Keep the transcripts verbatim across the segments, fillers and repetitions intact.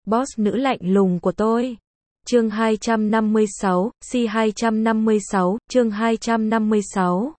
boss nữ lạnh lùng của tôi. Chương hai trăm năm mươi sáu, C hai trăm năm mươi sáu, chương hai trăm năm mươi sáu.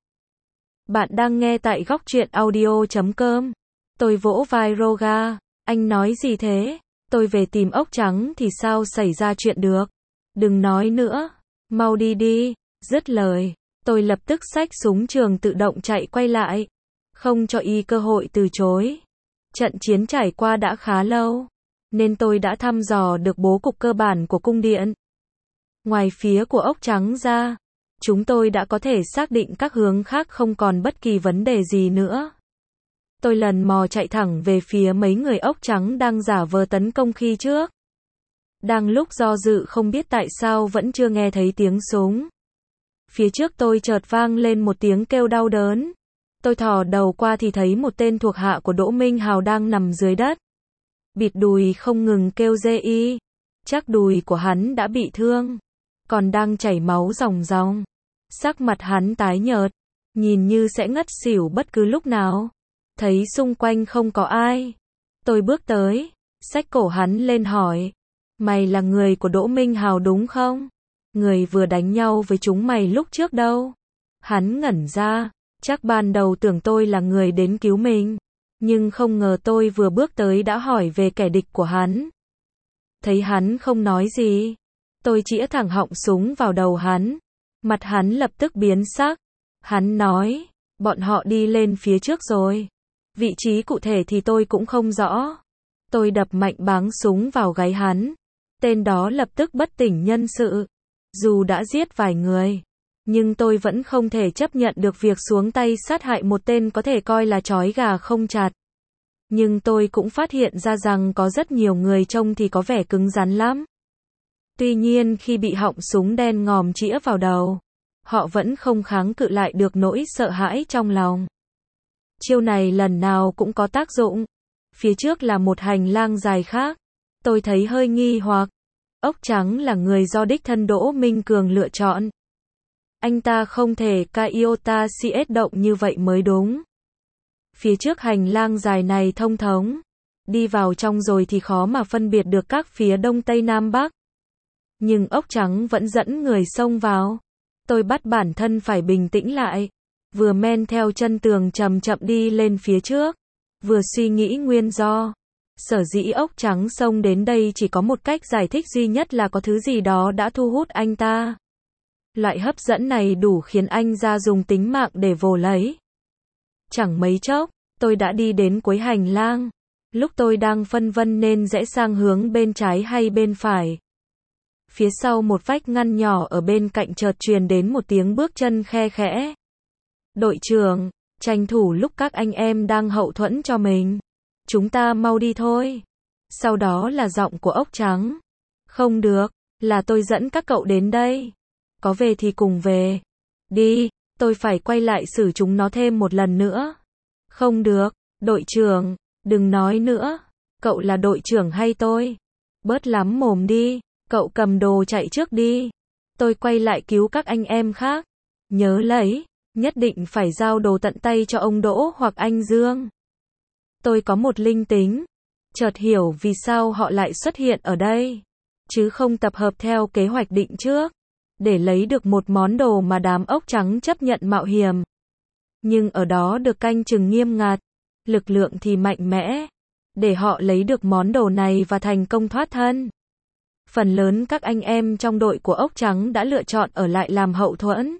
Bạn đang nghe tại góc truyện audio chấm com. Tôi vỗ vai Roga. Anh nói gì thế? Tôi về tìm ốc trắng thì sao xảy ra chuyện được? Đừng nói nữa. Mau đi đi. Dứt lời, tôi lập tức xách súng trường tự động chạy quay lại. Không cho y cơ hội từ chối. Trận chiến trải qua đã khá lâu, nên tôi đã thăm dò được bố cục cơ bản của cung điện. Ngoài phía của ốc trắng ra, chúng tôi đã có thể xác định các hướng khác không còn bất kỳ vấn đề gì nữa. Tôi lần mò chạy thẳng về phía mấy người ốc trắng đang giả vờ tấn công khi trước. Đang lúc do dự không biết tại sao vẫn chưa nghe thấy tiếng súng. Phía trước tôi chợt vang lên một tiếng kêu đau đớn. Tôi thò đầu qua thì thấy một tên thuộc hạ của Đỗ Minh Hào đang nằm dưới đất. Bịt đùi không ngừng kêu dê y. Chắc đùi của hắn đã bị thương, còn đang chảy máu ròng ròng. Sắc mặt hắn tái nhợt, nhìn như sẽ ngất xỉu bất cứ lúc nào. Thấy xung quanh không có ai, tôi bước tới, xách cổ hắn lên hỏi. Mày là người của Đỗ Minh Hào đúng không? Người vừa đánh nhau với chúng mày lúc trước đâu? Hắn ngẩn ra, chắc ban đầu tưởng tôi là người đến cứu mình. Nhưng không ngờ tôi vừa bước tới đã hỏi về kẻ địch của hắn. Thấy hắn không nói gì, tôi chĩa thẳng họng súng vào đầu hắn. Mặt hắn lập tức biến sắc. Hắn nói, bọn họ đi lên phía trước rồi. Vị trí cụ thể thì tôi cũng không rõ. Tôi đập mạnh báng súng vào gáy hắn. Tên đó lập tức bất tỉnh nhân sự. Dù đã giết vài người, nhưng tôi vẫn không thể chấp nhận được việc xuống tay sát hại một tên có thể coi là trói gà không chặt. Nhưng tôi cũng phát hiện ra rằng có rất nhiều người trông thì có vẻ cứng rắn lắm. Tuy nhiên khi bị họng súng đen ngòm chĩa vào đầu, họ vẫn không kháng cự lại được nỗi sợ hãi trong lòng. Chiêu này lần nào cũng có tác dụng. Phía trước là một hành lang dài khác. Tôi thấy hơi nghi hoặc. Ốc trắng là người do đích thân Đỗ Minh Cường lựa chọn. Anh ta không thể Iota xê ét động như vậy mới đúng. Phía trước hành lang dài này thông thống. Đi vào trong rồi thì khó mà phân biệt được các phía đông tây nam bắc. Nhưng ốc trắng vẫn dẫn người xông vào. Tôi bắt bản thân phải bình tĩnh lại. Vừa men theo chân tường chậm chậm đi lên phía trước. Vừa suy nghĩ nguyên do. Sở dĩ ốc trắng xông đến đây chỉ có một cách giải thích duy nhất là có thứ gì đó đã thu hút anh ta. Loại hấp dẫn này đủ khiến anh ra dùng tính mạng để vồ lấy. Chẳng mấy chốc, tôi đã đi đến cuối hành lang. Lúc tôi đang phân vân nên rẽ sang hướng bên trái hay bên phải. Phía sau một vách ngăn nhỏ ở bên cạnh chợt truyền đến một tiếng bước chân khe khẽ. Đội trưởng, tranh thủ lúc các anh em đang hậu thuẫn cho mình. Chúng ta mau đi thôi. Sau đó là giọng của ốc trắng. Không được, là tôi dẫn các cậu đến đây. Có về thì cùng về. Đi, tôi phải quay lại xử chúng nó thêm một lần nữa. Không được, đội trưởng, đừng nói nữa. Cậu là đội trưởng hay tôi? Bớt lắm mồm đi, cậu cầm đồ chạy trước đi. Tôi quay lại cứu các anh em khác. Nhớ lấy, nhất định phải giao đồ tận tay cho ông Đỗ hoặc anh Dương. Tôi có một linh tính, chợt hiểu vì sao họ lại xuất hiện ở đây, chứ không tập hợp theo kế hoạch định trước, để lấy được một món đồ mà đám ốc trắng chấp nhận mạo hiểm. Nhưng ở đó được canh chừng nghiêm ngặt, lực lượng thì mạnh mẽ, để họ lấy được món đồ này và thành công thoát thân. Phần lớn các anh em trong đội của ốc trắng đã lựa chọn ở lại làm hậu thuẫn.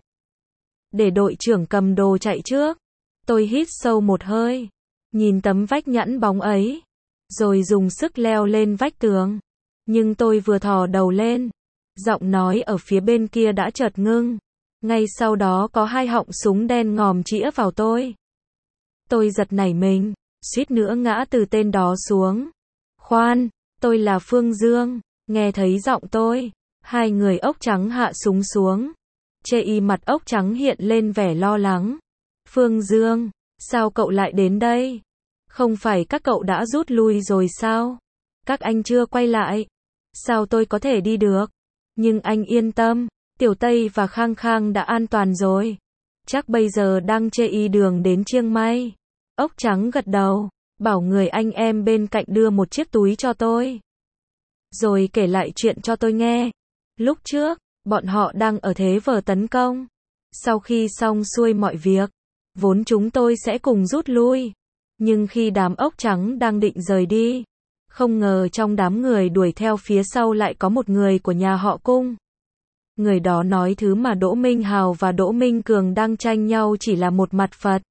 Để đội trưởng cầm đồ chạy trước, tôi hít sâu một hơi. Nhìn tấm vách nhẵn bóng ấy, rồi dùng sức leo lên vách tường. Nhưng tôi vừa thò đầu lên, giọng nói ở phía bên kia đã chợt ngưng. Ngay sau đó có hai họng súng đen ngòm chĩa vào tôi. Tôi giật nảy mình, suýt nữa ngã từ tên đó xuống. Khoan, tôi là Phương Dương. Nghe thấy giọng tôi, hai người ốc trắng hạ súng xuống. Chê y mặt ốc trắng hiện lên vẻ lo lắng. Phương Dương, sao cậu lại đến đây? Không phải các cậu đã rút lui rồi sao? Các anh chưa quay lại. Sao tôi có thể đi được? Nhưng anh yên tâm, Tiểu Tây và Khang Khang đã an toàn rồi. Chắc bây giờ đang chê y đường đến Chiang Mai. Ốc trắng gật đầu, bảo người anh em bên cạnh đưa một chiếc túi cho tôi. rồi kể lại chuyện cho tôi nghe. Lúc trước, bọn họ đang ở thế vờ tấn công. Sau khi xong xuôi mọi việc, vốn chúng tôi sẽ cùng rút lui. Nhưng khi đám ốc trắng đang định rời đi, không ngờ trong đám người đuổi theo phía sau lại có một người của nhà họ Cung. Người đó nói thứ mà Đỗ Minh Hào và Đỗ Minh Cường đang tranh nhau chỉ là một mặt Phật.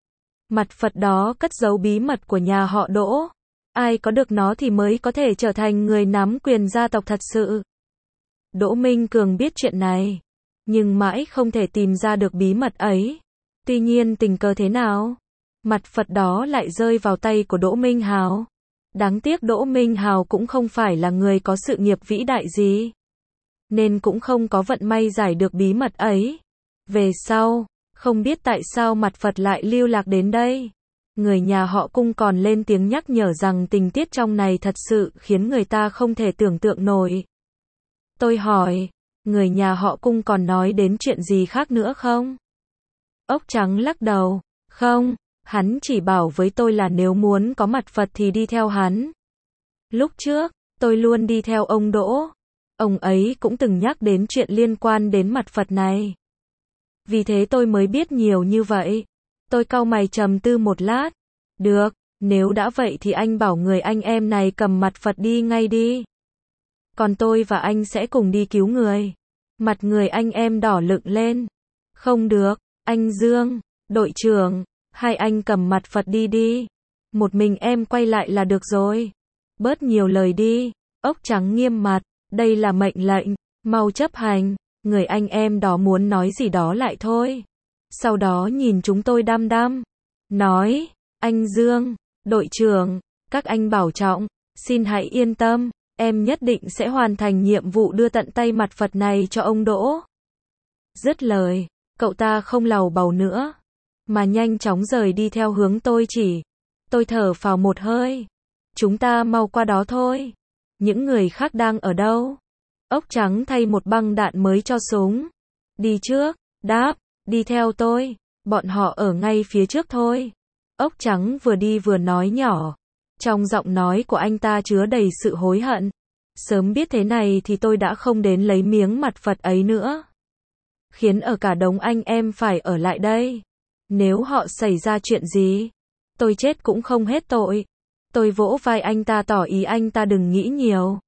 Mặt Phật đó cất giấu bí mật của nhà họ Đỗ. Ai có được nó thì mới có thể trở thành người nắm quyền gia tộc thật sự. Đỗ Minh Cường biết chuyện này, nhưng mãi không thể tìm ra được bí mật ấy. Tuy nhiên tình cờ thế nào, mặt Phật đó lại rơi vào tay của Đỗ Minh Hào. Đáng tiếc Đỗ Minh Hào cũng không phải là người có sự nghiệp vĩ đại gì, nên cũng không có vận may giải được bí mật ấy. Về sau, không biết tại sao mặt Phật lại lưu lạc đến đây. Người nhà họ Cung còn lên tiếng nhắc nhở rằng tình tiết trong này thật sự khiến người ta không thể tưởng tượng nổi. Tôi hỏi, người nhà họ Cung còn nói đến chuyện gì khác nữa không? Ốc trắng lắc đầu, không, hắn chỉ bảo với tôi là nếu muốn có mặt Phật thì đi theo hắn. Lúc trước, tôi luôn đi theo ông Đỗ. Ông ấy cũng từng nhắc đến chuyện liên quan đến mặt Phật này. Vì thế tôi mới biết nhiều như vậy. Tôi cau mày trầm tư một lát. Được, nếu đã vậy thì anh bảo người anh em này cầm mặt Phật đi ngay đi. Còn tôi và anh sẽ cùng đi cứu người. Mặt người anh em đỏ lựng lên. Không được, anh Dương, đội trưởng, hai anh cầm mặt Phật đi đi. Một mình em quay lại là được rồi. Bớt nhiều lời đi. Ốc trắng nghiêm mặt, đây là mệnh lệnh, mau chấp hành. Người anh em đó muốn nói gì đó lại thôi. Sau đó nhìn chúng tôi đăm đăm. Nói, anh Dương, đội trưởng, các anh bảo trọng, xin hãy yên tâm, em nhất định sẽ hoàn thành nhiệm vụ đưa tận tay mặt Phật này cho ông Đỗ. Dứt lời, cậu ta không lầu bầu nữa, mà nhanh chóng rời đi theo hướng tôi chỉ. Tôi thở phào một hơi. Chúng ta mau qua đó thôi. Những người khác đang ở đâu? Ốc trắng thay một băng đạn mới cho súng. Đi trước, đáp, đi theo tôi, bọn họ ở ngay phía trước thôi. Ốc trắng vừa đi vừa nói nhỏ. Trong giọng nói của anh ta chứa đầy sự hối hận. Sớm biết thế này thì tôi đã không đến lấy miếng mặt Phật ấy nữa. Khiến ở cả đống anh em phải ở lại đây. Nếu họ xảy ra chuyện gì, tôi chết cũng không hết tội. Tôi vỗ vai anh ta tỏ ý anh ta đừng nghĩ nhiều.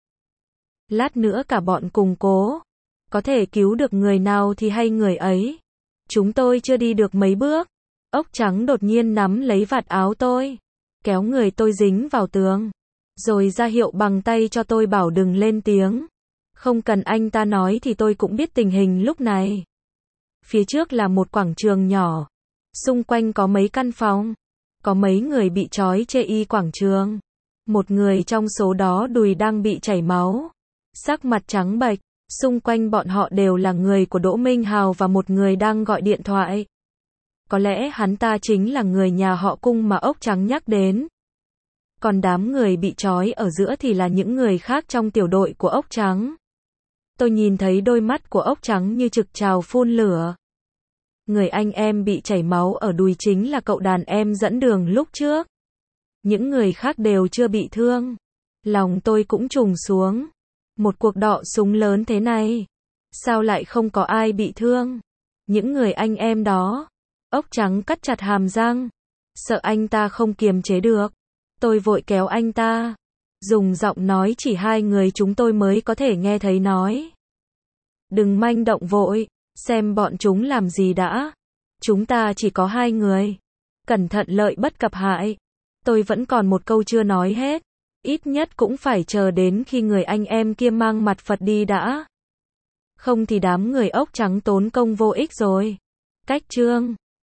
Lát nữa cả bọn cùng cố. Có thể cứu được người nào thì hay người ấy. Chúng tôi chưa đi được mấy bước. Ốc trắng đột nhiên nắm lấy vạt áo tôi. Kéo người tôi dính vào tường. Rồi ra hiệu bằng tay cho tôi bảo đừng lên tiếng. Không cần anh ta nói thì tôi cũng biết tình hình lúc này. Phía trước là một quảng trường nhỏ. Xung quanh có mấy căn phòng. Có mấy người bị trói chê y quảng trường. Một người trong số đó đùi đang bị chảy máu. Sắc mặt trắng bệch. Xung quanh bọn họ đều là người của Đỗ Minh Hào và một người đang gọi điện thoại. Có lẽ hắn ta chính là người nhà họ Cung mà ốc trắng nhắc đến. Còn đám người bị trói ở giữa thì là những người khác trong tiểu đội của ốc trắng. Tôi nhìn thấy đôi mắt của ốc trắng như trực trào phun lửa. Người anh em bị chảy máu ở đùi chính là cậu đàn em dẫn đường lúc trước. Những người khác đều chưa bị thương. Lòng tôi cũng trùng xuống. Một cuộc đọ súng lớn thế này, sao lại không có ai bị thương? Những người anh em đó. Ốc trắng cắt chặt hàm răng. Sợ anh ta không kiềm chế được. Tôi vội kéo anh ta. Dùng giọng nói chỉ hai người chúng tôi mới có thể nghe thấy nói. Đừng manh động vội. Xem bọn chúng làm gì đã. Chúng ta chỉ có hai người. Cẩn thận lợi bất cập hại. Tôi vẫn còn một câu chưa nói hết. Ít nhất cũng phải chờ đến khi người anh em kia mang mặt Phật đi đã. Không thì đám người ốc trắng tốn công vô ích rồi. Cách chương